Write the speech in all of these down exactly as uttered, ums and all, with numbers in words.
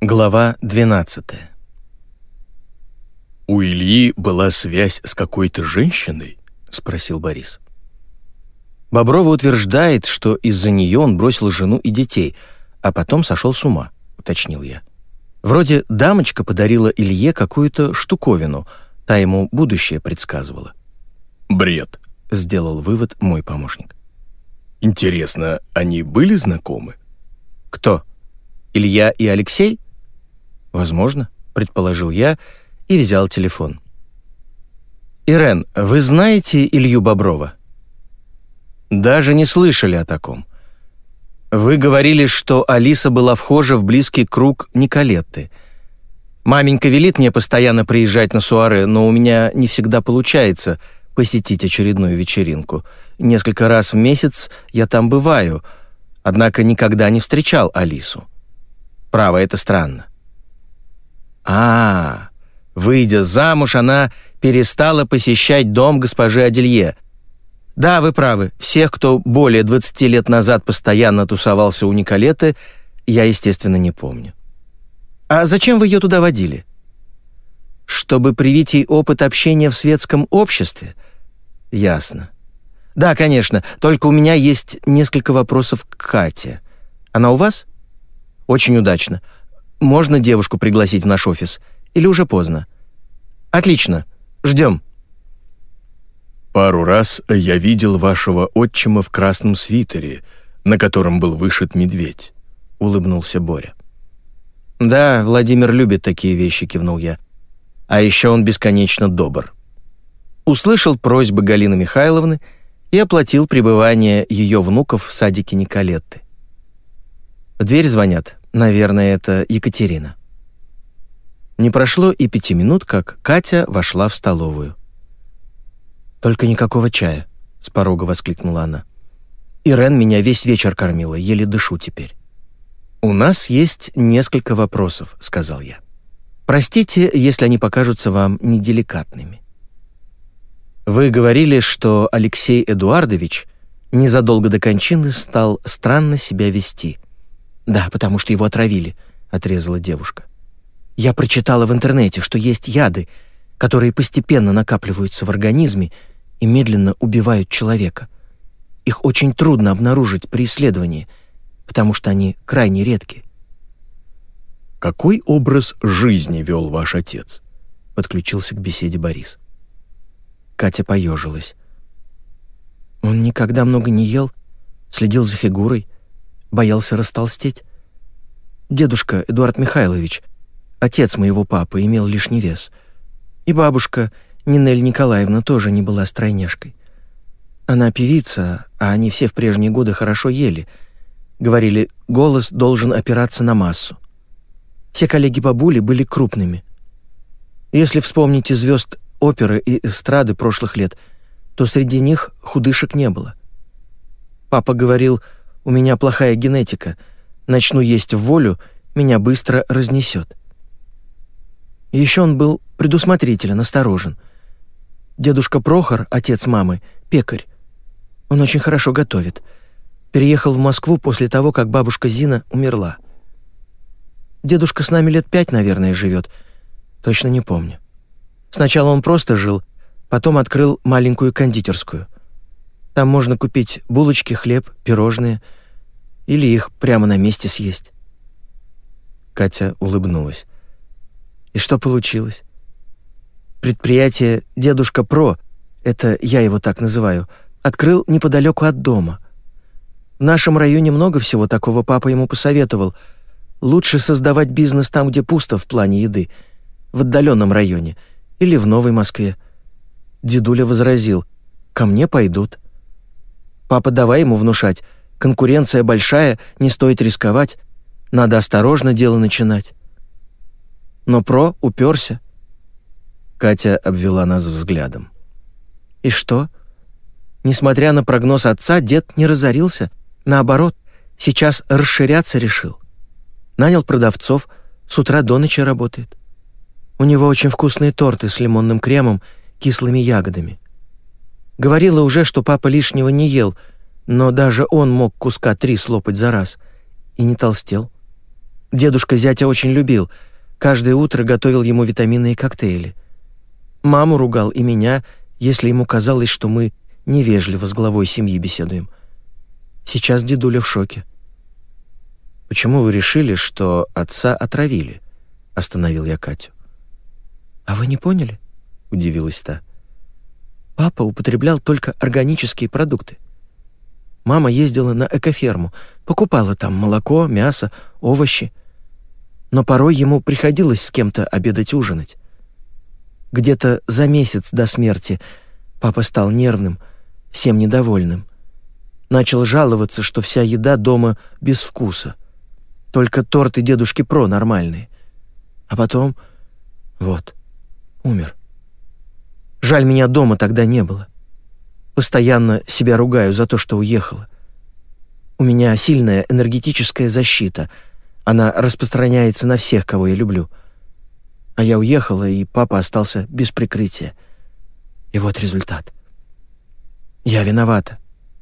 Глава двенадцатая. «У Ильи была связь с какой-то женщиной?» — спросил Борис. Боброва утверждает, что из-за нее он бросил жену и детей, а потом сошел с ума, уточнил я. Вроде дамочка подарила Илье какую-то штуковину, та ему будущее предсказывала. «Бред», — сделал вывод мой помощник. «Интересно, они были знакомы?» «Кто? Илья и Алексей?» «Возможно», — предположил я и взял телефон. «Ирен, вы знаете Илью Боброва?» «Даже не слышали о таком. Вы говорили, что Алиса была вхожа в близкий круг Николетты. Маменька велит мне постоянно приезжать на суаре, но у меня не всегда получается посетить очередную вечеринку. Несколько раз в месяц я там бываю, однако никогда не встречал Алису. Право, это странно». «А, выйдя замуж, она перестала посещать дом госпожи Аделье. Да, вы правы, всех, кто более двадцати лет назад постоянно тусовался у Николеты, я, естественно, не помню. А зачем вы ее туда водили? Чтобы привить ей опыт общения в светском обществе? Ясно. Да, конечно, только у меня есть несколько вопросов к Кате. Она у вас? Очень удачно. Можно девушку пригласить в наш офис? Или уже поздно? Отлично. Ждем». «Пару раз я видел вашего отчима в красном свитере, на котором был вышит медведь», — улыбнулся Боря. «Да, Владимир любит такие вещи», — кивнул я. «А еще он бесконечно добр». Услышал просьбы Галины Михайловны и оплатил пребывание ее внуков в садике Николетты. В дверь звонят. Наверное, это Екатерина. Не прошло и пяти минут, как Катя вошла в столовую. «Только никакого чая», — с порога воскликнула она. «Ирен меня весь вечер кормила, еле дышу теперь». «У нас есть несколько вопросов», — сказал я. «Простите, если они покажутся вам неделикатными. Вы говорили, что Алексей Эдуардович незадолго до кончины стал странно себя вести». «Да, потому что его отравили», — отрезала девушка. «Я прочитала в интернете, что есть яды, которые постепенно накапливаются в организме и медленно убивают человека. Их очень трудно обнаружить при исследовании, потому что они крайне редки». «Какой образ жизни вел ваш отец?» — подключился к беседе Борис. Катя поежилась. «Он никогда много не ел, следил за фигурой, боялся растолстеть. Дедушка Эдуард Михайлович, отец моего папы, имел лишний вес. И бабушка Нинель Николаевна тоже не была стройняшкой. Она певица, а они все в прежние годы хорошо ели. Говорили, голос должен опираться на массу. Все коллеги бабули были крупными. Если вспомните звезд оперы и эстрады прошлых лет, то среди них худышек не было. Папа говорил, у меня плохая генетика, начну есть в волю, меня быстро разнесет. Еще он был предусмотрителен, осторожен. Дедушка Прохор, отец мамы, пекарь. Он очень хорошо готовит. Переехал в Москву после того, как бабушка Зина умерла. Дедушка с нами лет пять, наверное, живет. Точно не помню. Сначала он просто жил, потом открыл маленькую кондитерскую. Там можно купить булочки, хлеб, пирожные, или их прямо на месте съесть». Катя улыбнулась. «И что получилось? Предприятие «Дедушка Про», это я его так называю, открыл неподалеку от дома. В нашем районе много всего такого, папа ему посоветовал. Лучше создавать бизнес там, где пусто в плане еды, в отдаленном районе или в Новой Москве. Дедуля возразил, ко мне пойдут. Папа, давай ему внушать, конкуренция большая, не стоит рисковать, надо осторожно дело начинать. Но Про уперся». Катя обвела нас взглядом. «И что? Несмотря на прогноз отца, дед не разорился, наоборот, сейчас расширяться решил. Нанял продавцов, с утра до ночи работает. У него очень вкусные торты с лимонным кремом, кислыми ягодами. Говорила уже, что папа лишнего не ел, но даже он мог куска три слопать за раз и не толстел. Дедушка зятя очень любил. Каждое утро готовил ему витаминные коктейли. Маму ругал и меня, если ему казалось, что мы невежливо с главой семьи беседуем. Сейчас дедуля в шоке. «Почему вы решили, что отца отравили?» — остановил я Катю. «А вы не поняли?» — удивилась та. «Папа употреблял только органические продукты. Мама ездила на экоферму, покупала там молоко, мясо, овощи. Но порой ему приходилось с кем-то обедать-ужинать. Где-то за месяц до смерти папа стал нервным, всем недовольным. Начал жаловаться, что вся еда дома без вкуса. Только торты дедушки Про нормальные. А потом, вот, умер. Жаль, меня дома тогда не было. Постоянно себя ругаю за то, что уехала. У меня сильная энергетическая защита. Она распространяется на всех, кого я люблю. А я уехала, и папа остался без прикрытия. И вот результат. Я виновата.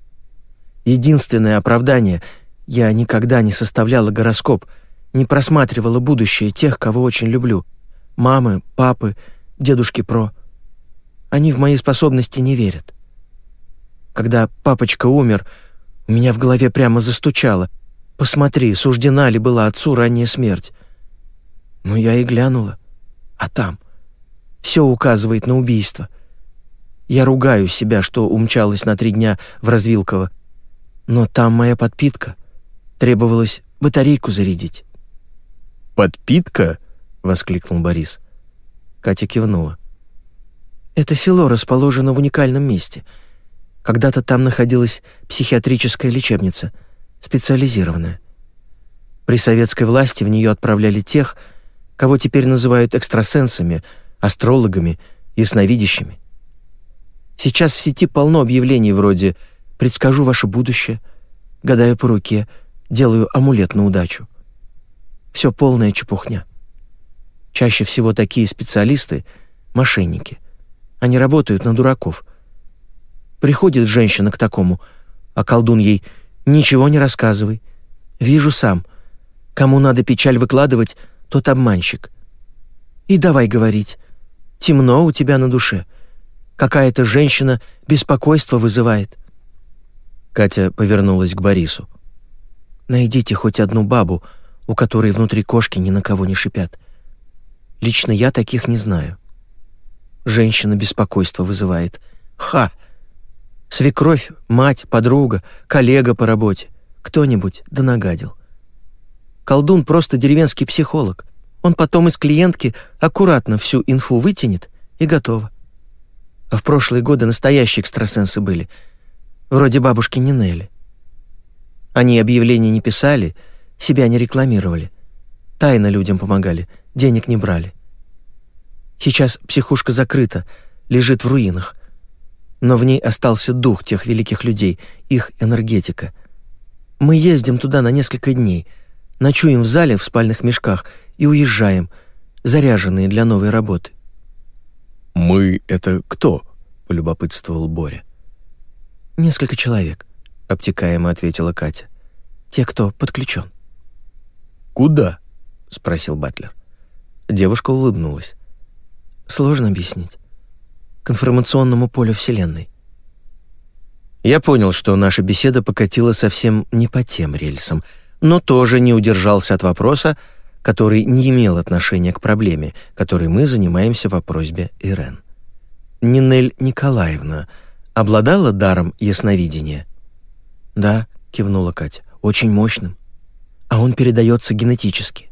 Единственное оправдание — я никогда не составляла гороскоп, не просматривала будущее тех, кого очень люблю. Мамы, папы, дедушки Про. Они в мои способности не верят. Когда папочка умер, у меня в голове прямо застучало. Посмотри, суждена ли была отцу ранняя смерть. Ну, я и глянула. А там все указывает на убийство. Я ругаю себя, что умчалась на три дня в Развилково. Но там моя подпитка. Требовалось батарейку зарядить. «Подпитка?» — воскликнул Борис. Катя кивнула. Это село расположено в уникальном месте. Когда-то там находилась психиатрическая лечебница, специализированная. При советской власти в нее отправляли тех, кого теперь называют экстрасенсами, астрологами, ясновидящими. Сейчас в сети полно объявлений вроде «Предскажу ваше будущее», «Гадаю по руке», «Делаю амулет на удачу». Все полная чепухня. Чаще всего такие специалисты — мошенники. Они работают на дураков. Приходит женщина к такому, а колдун ей «Ничего не рассказывай. Вижу сам. Кому надо печаль выкладывать, тот обманщик. И давай говорить. Темно у тебя на душе. Какая-то женщина беспокойство вызывает». Катя повернулась к Борису. «Найдите хоть одну бабу, у которой внутри кошки ни на кого не шипят. Лично я таких не знаю. Женщина беспокойство вызывает. Ха! Свекровь, мать, подруга, коллега по работе. Кто-нибудь да нагадил. Колдун просто деревенский психолог. Он потом из клиентки аккуратно всю инфу вытянет, и готово. А в прошлые годы настоящие экстрасенсы были, вроде бабушки Нинели. Они объявления не писали, себя не рекламировали. Тайно людям помогали, денег не брали. Сейчас психушка закрыта, лежит в руинах. Но в ней остался дух тех великих людей, их энергетика. Мы ездим туда на несколько дней, ночуем в зале в спальных мешках и уезжаем, заряженные для новой работы. «Мы — это кто?» — полюбопытствовал Боря. «Несколько человек», — обтекаемо ответила Катя. «Те, кто подключен». «Куда?» — спросил Батлер. Девушка улыбнулась. «Сложно объяснить. К информационному полю Вселенной». Я понял, что наша беседа покатила совсем не по тем рельсам, но тоже не удержался от вопроса, который не имел отношения к проблеме, которой мы занимаемся по просьбе Ирен. Нинель Николаевна обладала даром ясновидения? «Да», — кивнула Катя, — «очень мощным. А он передается генетически.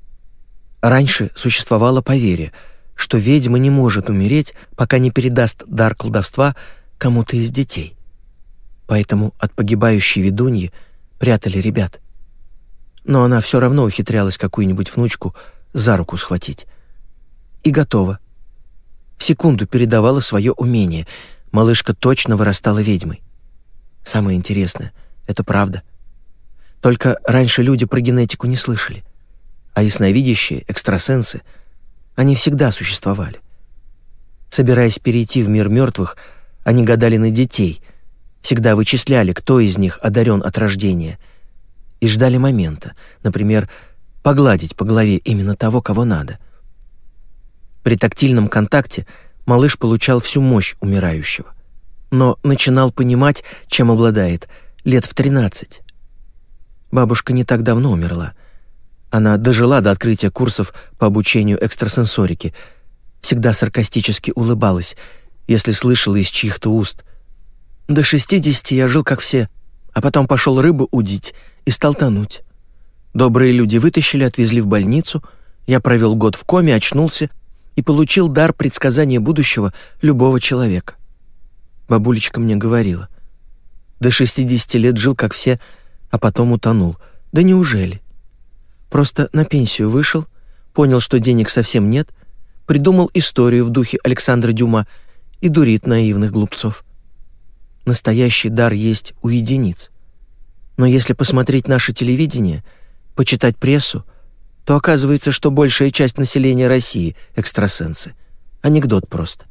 Раньше существовало поверье, что ведьма не может умереть, пока не передаст дар колдовства кому-то из детей. Поэтому от погибающей ведуньи прятали ребят. Но она все равно ухитрялась какую-нибудь внучку за руку схватить. И готово. В секунду передавала свое умение. Малышка точно вырастала ведьмой. Самое интересное — это правда. Только раньше люди про генетику не слышали. А ясновидящие, экстрасенсы, они всегда существовали. Собираясь перейти в мир мертвых, они гадали на детей, всегда вычисляли, кто из них одарен от рождения, и ждали момента, например, погладить по голове именно того, кого надо. При тактильном контакте малыш получал всю мощь умирающего, но начинал понимать, чем обладает, лет в тринадцать. Бабушка не так давно умерла. Она дожила до открытия курсов по обучению экстрасенсорике, всегда саркастически улыбалась, если слышала из чьих-то уст: «До шестидесяти я жил, как все, а потом пошел рыбу удить и стал тонуть. Добрые люди вытащили, отвезли в больницу, я провел год в коме, очнулся и получил дар предсказания будущего любого человека». Бабулечка мне говорила: «До шестидесяти лет жил, как все, а потом утонул». Да неужели? Просто на пенсию вышел, понял, что денег совсем нет, придумал историю в духе Александра Дюма и дурит наивных глупцов. Настоящий дар есть у единиц. Но если посмотреть наше телевидение, почитать прессу, то оказывается, что большая часть населения России — экстрасенсы. Анекдот просто.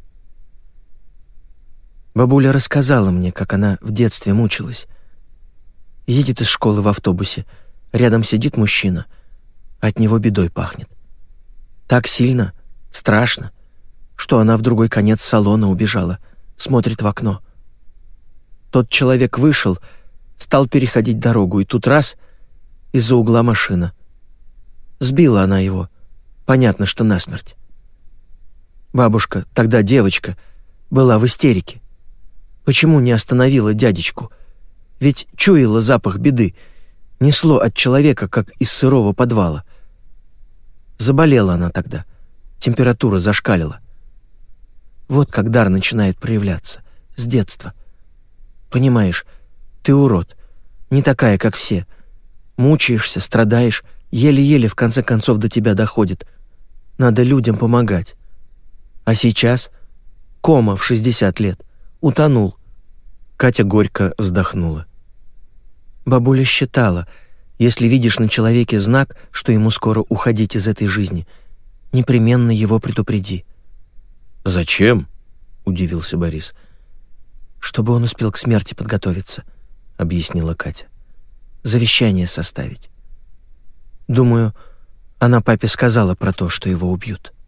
Бабуля рассказала мне, как она в детстве мучилась. Едет из школы в автобусе, рядом сидит мужчина, от него бедой пахнет. Так сильно, страшно, что она в другой конец салона убежала, смотрит в окно. Тот человек вышел, стал переходить дорогу, и тут раз — из-за угла машина. Сбила она его, понятно, что насмерть. Бабушка, тогда девочка, была в истерике. Почему не остановила дядечку? Ведь чуяла запах беды, несло от человека, как из сырого подвала. Заболела она тогда, температура зашкалила. Вот как дар начинает проявляться, с детства. Понимаешь, ты урод, не такая, как все. Мучаешься, страдаешь, еле-еле в конце концов до тебя доходит. Надо людям помогать. А сейчас кома в шестьдесят лет, утонул. Катя горько вздохнула. Бабуля считала, если видишь на человеке знак, что ему скоро уходить из этой жизни, непременно его предупреди. «Зачем?» — удивился Борис. «Чтобы он успел к смерти подготовиться», — объяснила Катя. «Завещание составить. Думаю, она папе сказала про то, что его убьют».